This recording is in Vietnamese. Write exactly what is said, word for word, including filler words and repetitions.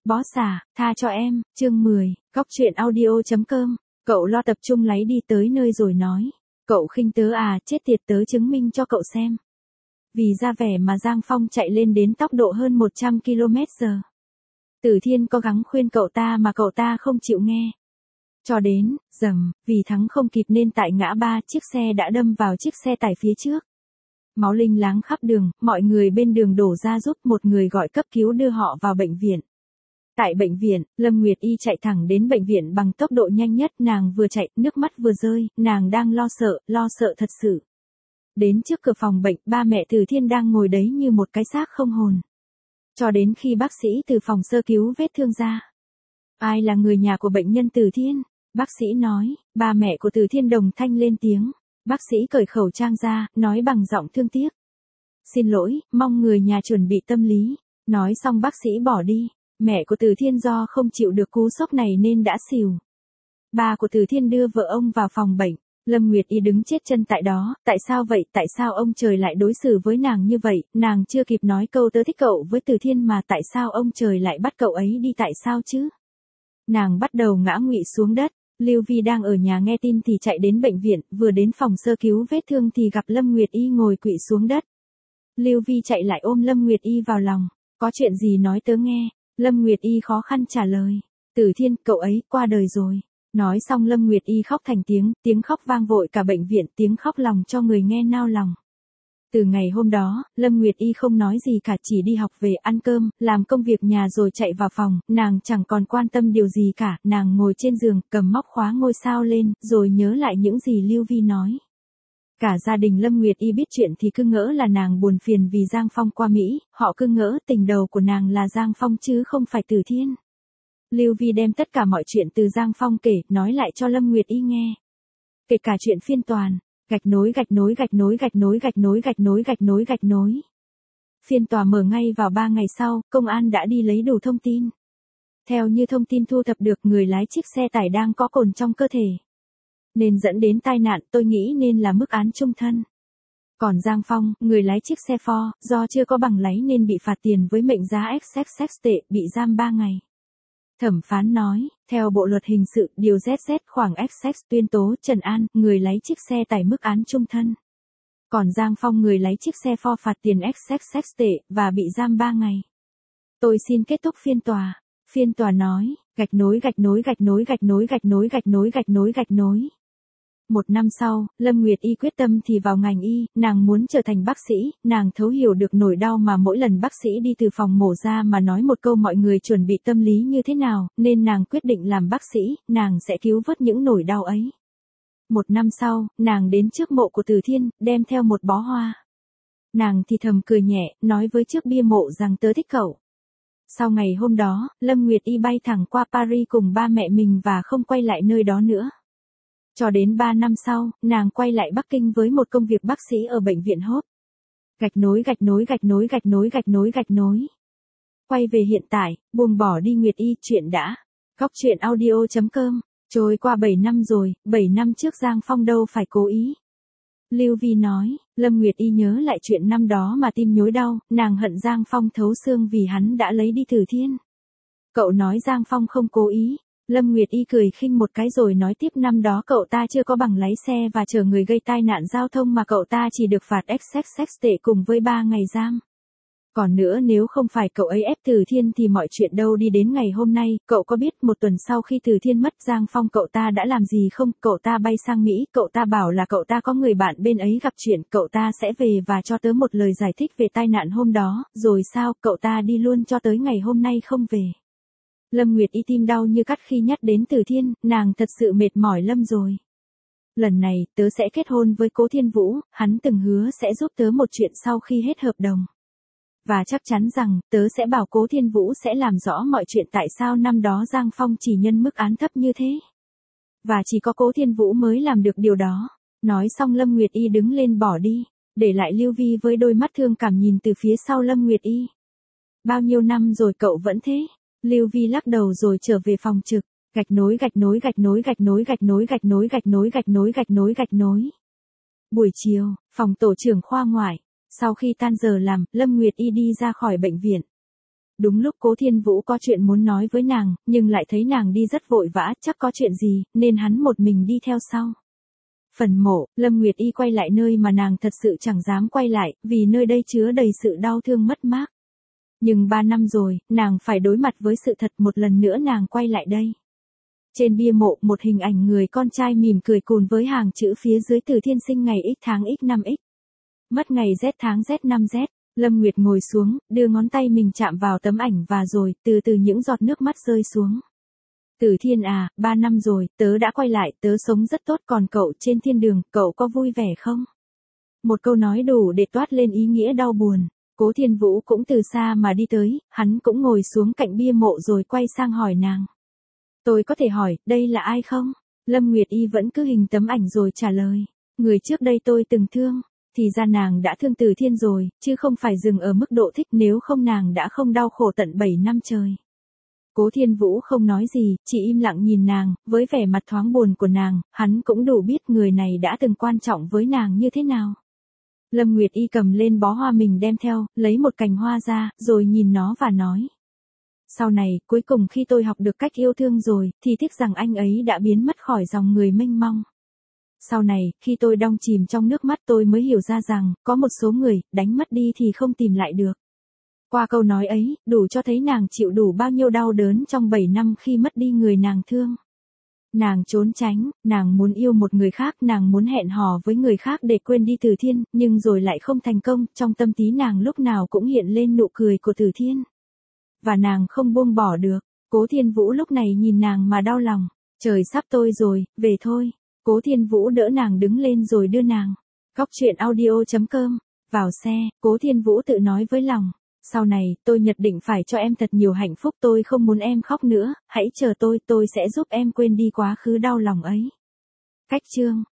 Bó xả, tha cho em, chương mười, Cóc truyện audio.com, cậu lo tập trung lấy đi tới nơi rồi nói. Cậu khinh tớ à, chết tiệt, tớ chứng minh cho cậu xem. Vì ra vẻ mà Giang Phong chạy lên đến tốc độ hơn một trăm ki lô mét giờ. Tử Thiên cố gắng khuyên cậu ta mà cậu ta không chịu nghe. Cho đến, dầm, vì thắng không kịp nên tại ngã ba chiếc xe đã đâm vào chiếc xe tải phía trước. Máu linh láng khắp đường, mọi người bên đường đổ ra giúp một người gọi cấp cứu đưa họ vào bệnh viện. Tại bệnh viện, Lâm Nguyệt Y chạy thẳng đến bệnh viện bằng tốc độ nhanh nhất, nàng vừa chạy, nước mắt vừa rơi, nàng đang lo sợ, lo sợ thật sự. Đến trước cửa phòng bệnh, ba mẹ Từ Thiên đang ngồi đấy như một cái xác không hồn. Cho đến khi bác sĩ từ phòng sơ cứu vết thương ra. Ai là người nhà của bệnh nhân Từ Thiên? Bác sĩ nói, ba mẹ của Từ Thiên đồng thanh lên tiếng. Bác sĩ cởi khẩu trang ra, nói bằng giọng thương tiếc. Xin lỗi, mong người nhà chuẩn bị tâm lý. Nói xong bác sĩ bỏ đi. Mẹ của Từ Thiên do không chịu được cú sốc này nên đã xỉu. Ba của Từ Thiên đưa vợ ông vào phòng bệnh. Lâm Nguyệt Y đứng chết chân tại đó. Tại sao vậy? Tại sao ông trời lại đối xử với nàng như vậy? Nàng chưa kịp nói câu tớ thích cậu với Từ Thiên mà tại sao ông trời lại bắt cậu ấy đi, tại sao chứ? Nàng bắt đầu ngã ngụy xuống đất. Lưu Vi đang ở nhà nghe tin thì chạy đến bệnh viện, vừa đến phòng sơ cứu vết thương thì gặp Lâm Nguyệt Y ngồi quỵ xuống đất. Lưu Vi chạy lại ôm Lâm Nguyệt Y vào lòng. Có chuyện gì nói tớ nghe. Lâm Nguyệt Y khó khăn trả lời. Tử Thiên, cậu ấy qua đời rồi. Nói xong Lâm Nguyệt Y khóc thành tiếng, tiếng khóc vang vội cả bệnh viện, tiếng khóc lòng cho người nghe nao lòng. Từ ngày hôm đó, Lâm Nguyệt Y không nói gì cả, chỉ đi học về, ăn cơm, làm công việc nhà rồi chạy vào phòng, nàng chẳng còn quan tâm điều gì cả, nàng ngồi trên giường, cầm móc khóa ngôi sao lên, rồi nhớ lại những gì Lưu Vi nói. Cả gia đình Lâm Nguyệt Y biết chuyện thì cứ ngỡ là nàng buồn phiền vì Giang Phong qua Mỹ, họ cứ ngỡ tình đầu của nàng là Giang Phong chứ không phải Từ Thiên. Lưu Vi đem tất cả mọi chuyện từ Giang Phong kể, nói lại cho Lâm Nguyệt Y nghe. Kể cả chuyện phiên toàn. Gạch nối gạch nối gạch nối gạch nối gạch nối gạch nối gạch nối gạch nối. Phiên tòa mở ngay vào ba ngày sau, công an đã đi lấy đủ thông tin. Theo như thông tin thu thập được, người lái chiếc xe tải đang có cồn trong cơ thể. Nên dẫn đến tai nạn, tôi nghĩ nên là mức án chung thân. Còn Giang Phong, người lái chiếc xe Ford, do chưa có bằng lái nên bị phạt tiền với mệnh giá xx tệ, bị giam ba ngày. Thẩm phán nói, theo Bộ luật hình sự, điều Z Z khoảng xx tuyên tố Trần An, người lái chiếc xe tải mức án chung thân. Còn Giang Phong, người lái chiếc xe Ford phạt tiền xx tệ, và bị giam ba ngày. Tôi xin kết thúc phiên tòa. Phiên tòa nói, gạch nối gạch nối gạch nối gạch nối gạch nối gạch nối gạch nối gạch nối. Một năm sau, Lâm Nguyệt Y quyết tâm thì vào ngành y, nàng muốn trở thành bác sĩ, nàng thấu hiểu được nỗi đau mà mỗi lần bác sĩ đi từ phòng mổ ra mà nói một câu mọi người chuẩn bị tâm lý như thế nào, nên nàng quyết định làm bác sĩ, nàng sẽ cứu vớt những nỗi đau ấy. Một năm sau, nàng đến trước mộ của Từ Thiên, đem theo một bó hoa. Nàng thì thầm cười nhẹ, nói với trước bia mộ rằng tớ thích cậu. Sau ngày hôm đó, Lâm Nguyệt Y bay thẳng qua Paris cùng ba mẹ mình và không quay lại nơi đó nữa. Cho đến ba năm sau, nàng quay lại Bắc Kinh với một công việc bác sĩ ở bệnh viện Hốt. Gạch nối gạch nối gạch nối gạch nối gạch nối gạch nối. Quay về hiện tại, buông bỏ đi Nguyệt Y, chuyện đã. Cóc truyện audio.com, trôi qua bảy năm rồi, bảy năm trước Giang Phong đâu phải cố ý. Lưu Vi nói, Lâm Nguyệt Y nhớ lại chuyện năm đó mà tim nhói đau, nàng hận Giang Phong thấu xương vì hắn đã lấy đi Từ Thiên. Cậu nói Giang Phong không cố ý. Lâm Nguyệt Y cười khinh một cái rồi nói tiếp, năm đó cậu ta chưa có bằng lái xe và chở người gây tai nạn giao thông mà cậu ta chỉ được phạt xx tệ cùng với ba ngày giam. Còn nữa, nếu không phải cậu ấy ép Từ Thiên thì mọi chuyện đâu đi đến ngày hôm nay. Cậu có biết một tuần sau khi Từ Thiên mất, Giang Phong cậu ta đã làm gì không? Cậu ta bay sang Mỹ, cậu ta bảo là cậu ta có người bạn bên ấy gặp chuyện, cậu ta sẽ về và cho tớ một lời giải thích về tai nạn hôm đó, rồi sao, cậu ta đi luôn cho tới ngày hôm nay không về. Lâm Nguyệt Y tim đau như cắt khi nhắc đến Từ Thiên, nàng thật sự mệt mỏi Lâm rồi. Lần này, tớ sẽ kết hôn với Cố Thiên Vũ, hắn từng hứa sẽ giúp tớ một chuyện sau khi hết hợp đồng. Và chắc chắn rằng, tớ sẽ bảo Cố Thiên Vũ sẽ làm rõ mọi chuyện tại sao năm đó Giang Phong chỉ nhân mức án thấp như thế. Và chỉ có Cố Thiên Vũ mới làm được điều đó. Nói xong Lâm Nguyệt Y đứng lên bỏ đi, để lại Lưu Vi với đôi mắt thương cảm nhìn từ phía sau Lâm Nguyệt Y. Bao nhiêu năm rồi cậu vẫn thế? Lưu Vi lắc đầu rồi trở về phòng trực. Gạch nối gạch nối gạch nối gạch nối gạch nối gạch nối gạch nối gạch nối gạch nối gạch nối. Buổi chiều, phòng tổ trưởng khoa ngoại. Sau khi tan giờ làm, Lâm Nguyệt Y đi ra khỏi bệnh viện. Đúng lúc Cố Thiên Vũ có chuyện muốn nói với nàng, nhưng lại thấy nàng đi rất vội vã, chắc có chuyện gì, nên hắn một mình đi theo sau. Phần mộ, Lâm Nguyệt Y quay lại nơi mà nàng thật sự chẳng dám quay lại, vì nơi đây chứa đầy sự đau thương mất mát. Nhưng ba năm rồi, nàng phải đối mặt với sự thật, một lần nữa nàng quay lại đây. Trên bia mộ, một hình ảnh người con trai mỉm cười cùng với hàng chữ phía dưới Từ Thiên sinh ngày x tháng x năm x. Mất ngày Z tháng Z năm Z. Lâm Nguyệt ngồi xuống, đưa ngón tay mình chạm vào tấm ảnh và rồi, từ từ những giọt nước mắt rơi xuống. Từ Thiên à, ba năm rồi, tớ đã quay lại, tớ sống rất tốt, còn cậu trên thiên đường, cậu có vui vẻ không? Một câu nói đủ để toát lên ý nghĩa đau buồn. Cố Thiên Vũ cũng từ xa mà đi tới, hắn cũng ngồi xuống cạnh bia mộ rồi quay sang hỏi nàng. Tôi có thể hỏi, đây là ai không? Lâm Nguyệt Y vẫn cứ hình tấm ảnh rồi trả lời. Người trước đây tôi từng thương. Thì ra nàng đã thương Từ Thiên rồi, chứ không phải dừng ở mức độ thích, nếu không nàng đã không đau khổ tận bảy năm trời. Cố Thiên Vũ không nói gì, chỉ im lặng nhìn nàng, với vẻ mặt thoáng buồn của nàng, hắn cũng đủ biết người này đã từng quan trọng với nàng như thế nào. Lâm Nguyệt Y cầm lên bó hoa mình đem theo, lấy một cành hoa ra, rồi nhìn nó và nói. Sau này, cuối cùng khi tôi học được cách yêu thương rồi, thì tiếc rằng anh ấy đã biến mất khỏi dòng người mênh mong. Sau này, khi tôi đong chìm trong nước mắt tôi mới hiểu ra rằng, có một số người, đánh mất đi thì không tìm lại được. Qua câu nói ấy, đủ cho thấy nàng chịu đủ bao nhiêu đau đớn trong bảy năm khi mất đi người nàng thương. Nàng trốn tránh, nàng muốn yêu một người khác, nàng muốn hẹn hò với người khác để quên đi Từ Thiên, nhưng rồi lại không thành công, trong tâm trí nàng lúc nào cũng hiện lên nụ cười của Từ Thiên. Và nàng không buông bỏ được. Cố Thiên Vũ lúc này nhìn nàng mà đau lòng. Trời sắp tối rồi, về thôi. Cố Thiên Vũ đỡ nàng đứng lên rồi đưa nàng. Góc truyện audio chấm com. Vào xe, Cố Thiên Vũ tự nói với lòng. Sau này, tôi nhất định phải cho em thật nhiều hạnh phúc, tôi không muốn em khóc nữa, hãy chờ tôi, tôi sẽ giúp em quên đi quá khứ đau lòng ấy. Cách chương.